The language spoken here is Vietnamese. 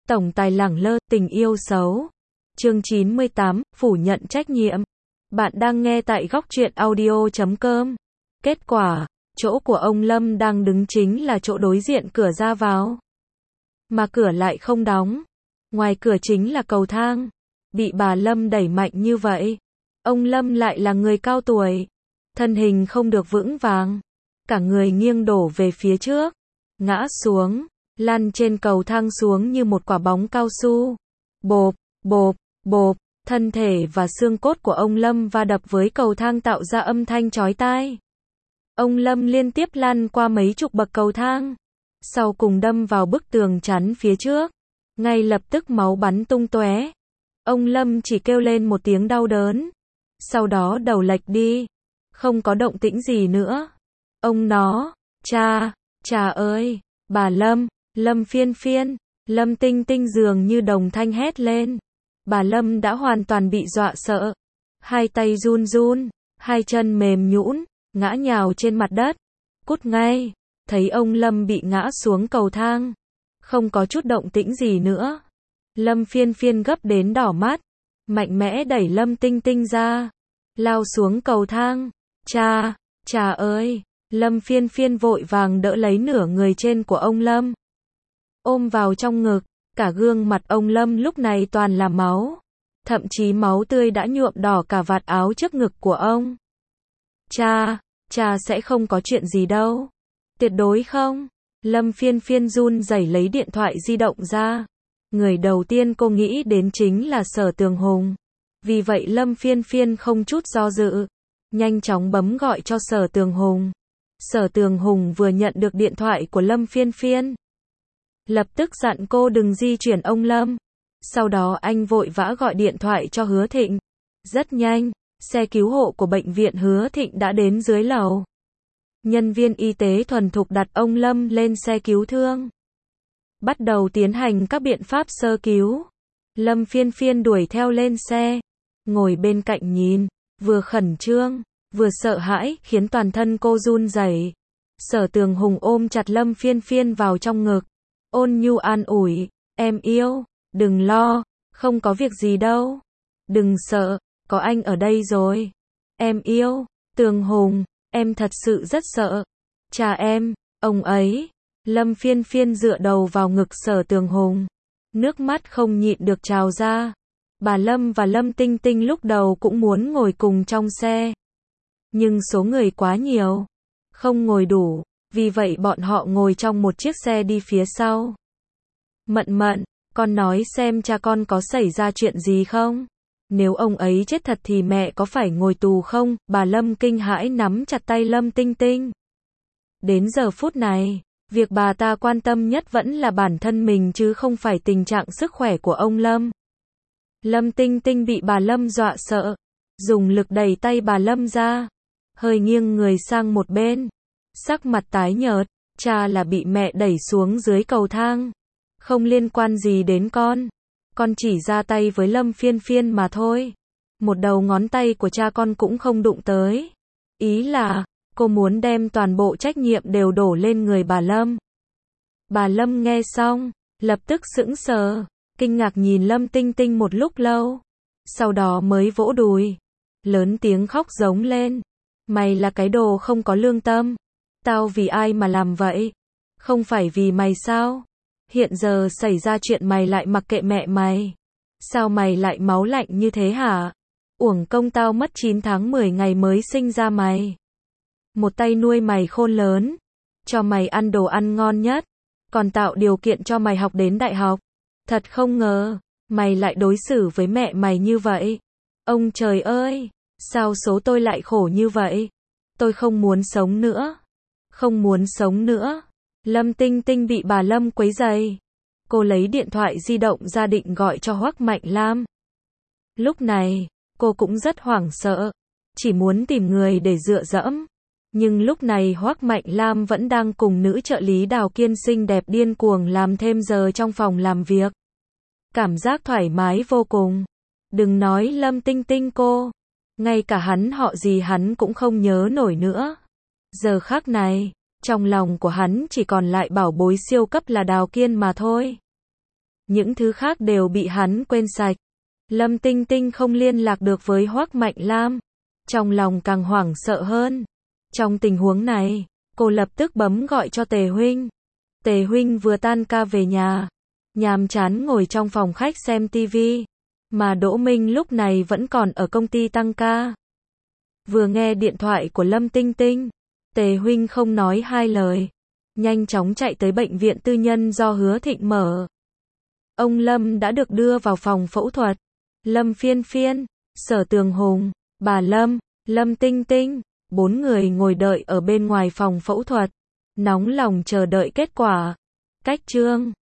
Tổng tài lẳng lơ, tình yêu xấu. Chương 98, phủ nhận trách nhiệm. Bạn đang nghe tại góc truyện audio.com. Kết quả, chỗ của ông Lâm đang đứng chính là chỗ đối diện cửa ra vào. Mà cửa lại không đóng. Ngoài cửa chính là cầu thang. Bị bà Lâm đẩy mạnh như vậy. Ông Lâm lại là người cao tuổi. Thân hình không được vững vàng. Cả người nghiêng đổ về phía trước. Ngã xuống. Lăn trên cầu thang xuống như một quả bóng cao su. Bộp, bộp, bộp. Thân thể và xương cốt của ông Lâm va đập với cầu thang tạo ra âm thanh chói tai. Ông Lâm liên tiếp lăn qua mấy chục bậc cầu thang. Sau cùng đâm vào bức tường chắn phía trước. Ngay lập tức máu bắn tung tóe. Ông Lâm chỉ kêu lên một tiếng đau đớn. Sau đó đầu lệch đi. Không có động tĩnh gì nữa. Ông nó, cha ơi, bà Lâm, Lâm Phiên Phiên, Lâm Tinh Tinh dường như đồng thanh hét lên. Bà Lâm đã hoàn toàn bị dọa sợ. Hai tay run run, hai chân mềm nhũn, ngã nhào trên mặt đất. Cút ngay, thấy ông Lâm bị ngã xuống cầu thang. Không có chút động tĩnh gì nữa. Lâm Phiên Phiên gấp đến đỏ mắt. Mạnh mẽ đẩy Lâm Tinh Tinh ra. Lao xuống cầu thang. Cha ơi. Lâm Phiên Phiên vội vàng đỡ lấy nửa người trên của ông Lâm. Ôm vào trong ngực. Cả gương mặt ông Lâm lúc này toàn là máu. Thậm chí máu tươi đã nhuộm đỏ cả vạt áo trước ngực của ông. Cha sẽ không có chuyện gì đâu. Tuyệt đối không. Lâm Phiên Phiên run rẩy lấy điện thoại di động ra. Người đầu tiên cô nghĩ đến chính là Sở Tường Hùng. Vì vậy Lâm Phiên Phiên không chút do dự. Nhanh chóng bấm gọi cho Sở Tường Hùng. Sở Tường Hùng vừa nhận được điện thoại của Lâm Phiên Phiên. Lập tức dặn cô đừng di chuyển ông Lâm. Sau đó anh vội vã gọi điện thoại cho Hứa Thịnh. Rất nhanh, xe cứu hộ của bệnh viện Hứa Thịnh đã đến dưới lầu. Nhân viên y tế thuần thục đặt ông Lâm lên xe cứu thương. Bắt đầu tiến hành các biện pháp sơ cứu. Lâm Phiên Phiên đuổi theo lên xe. Ngồi bên cạnh nhìn, vừa khẩn trương, vừa sợ hãi, khiến toàn thân cô run rẩy. Sở Tường Hùng ôm chặt Lâm Phiên Phiên vào trong ngực. Ôn nhu an ủi, em yêu, đừng lo, không có việc gì đâu. Đừng sợ, có anh ở đây rồi. Em yêu, Tường Hùng, em thật sự rất sợ. Cha em, ông ấy. Lâm Phiên Phiên dựa đầu vào ngực Sở Tường Hùng. Nước mắt không nhịn được trào ra. Bà Lâm và Lâm Tinh Tinh lúc đầu cũng muốn ngồi cùng trong xe. Nhưng số người quá nhiều. Không ngồi đủ. Vì vậy bọn họ ngồi trong một chiếc xe đi phía sau. Mận, con nói xem cha con có xảy ra chuyện gì không? Nếu ông ấy chết thật thì mẹ có phải ngồi tù không? Bà Lâm kinh hãi nắm chặt tay Lâm Tinh Tinh. Đến giờ phút này, việc bà ta quan tâm nhất vẫn là bản thân mình chứ không phải tình trạng sức khỏe của ông Lâm. Lâm Tinh Tinh bị bà Lâm dọa sợ. Dùng lực đẩy tay bà Lâm ra. Hơi nghiêng người sang một bên. Sắc mặt tái nhợt, cha là bị mẹ đẩy xuống dưới cầu thang. Không liên quan gì đến con. Con chỉ ra tay với Lâm Phiên Phiên mà thôi. Một đầu ngón tay của cha con cũng không đụng tới. Ý là, cô muốn đem toàn bộ trách nhiệm đều đổ lên người bà Lâm. Bà Lâm nghe xong, lập tức sững sờ, kinh ngạc nhìn Lâm Tinh Tinh một lúc lâu. Sau đó mới vỗ đùi. Lớn tiếng khóc giống lên. Mày là cái đồ không có lương tâm. Tao vì ai mà làm vậy? Không phải vì mày sao? Hiện giờ xảy ra chuyện mày lại mặc kệ mẹ mày. Sao mày lại máu lạnh như thế hả? Uổng công tao mất 9 tháng 10 ngày mới sinh ra mày. Một tay nuôi mày khôn lớn. Cho mày ăn đồ ăn ngon nhất. Còn tạo điều kiện cho mày học đến đại học. Thật không ngờ, mày lại đối xử với mẹ mày như vậy. Ông trời ơi, sao số tôi lại khổ như vậy? Tôi không muốn sống nữa. Không muốn sống nữa. Lâm Tinh Tinh bị bà Lâm quấy rầy. Cô lấy điện thoại di động ra định gọi cho Hoắc Mạnh Lam. Lúc này, cô cũng rất hoảng sợ. Chỉ muốn tìm người để dựa dẫm. Nhưng lúc này Hoắc Mạnh Lam vẫn đang cùng nữ trợ lý Đào Kiên xinh đẹp điên cuồng làm thêm giờ trong phòng làm việc. Cảm giác thoải mái vô cùng. Đừng nói Lâm Tinh Tinh cô. Ngay cả hắn họ gì hắn cũng không nhớ nổi nữa. Giờ khắc này, trong lòng của hắn chỉ còn lại bảo bối siêu cấp là Đào Kiên mà thôi. những thứ khác đều bị hắn quên sạch. Lâm Tinh Tinh không liên lạc được với Hoắc Mạnh Lam, trong lòng càng hoảng sợ hơn. Trong tình huống này, cô lập tức bấm gọi cho Tề huynh. Tề huynh vừa tan ca về nhà, nhàm chán ngồi trong phòng khách xem tivi, mà Đỗ Minh lúc này vẫn còn ở công ty tăng ca. Vừa nghe điện thoại của Lâm Tinh Tinh, Tề huynh không nói hai lời, nhanh chóng chạy tới bệnh viện tư nhân do Hứa Thịnh mở. Ông Lâm đã được đưa vào phòng phẫu thuật. Lâm Phiên Phiên, Sở Tường Hùng, bà Lâm, Lâm Tinh Tinh, 4 người ngồi đợi ở bên ngoài phòng phẫu thuật, nóng lòng chờ đợi kết quả. Cách chương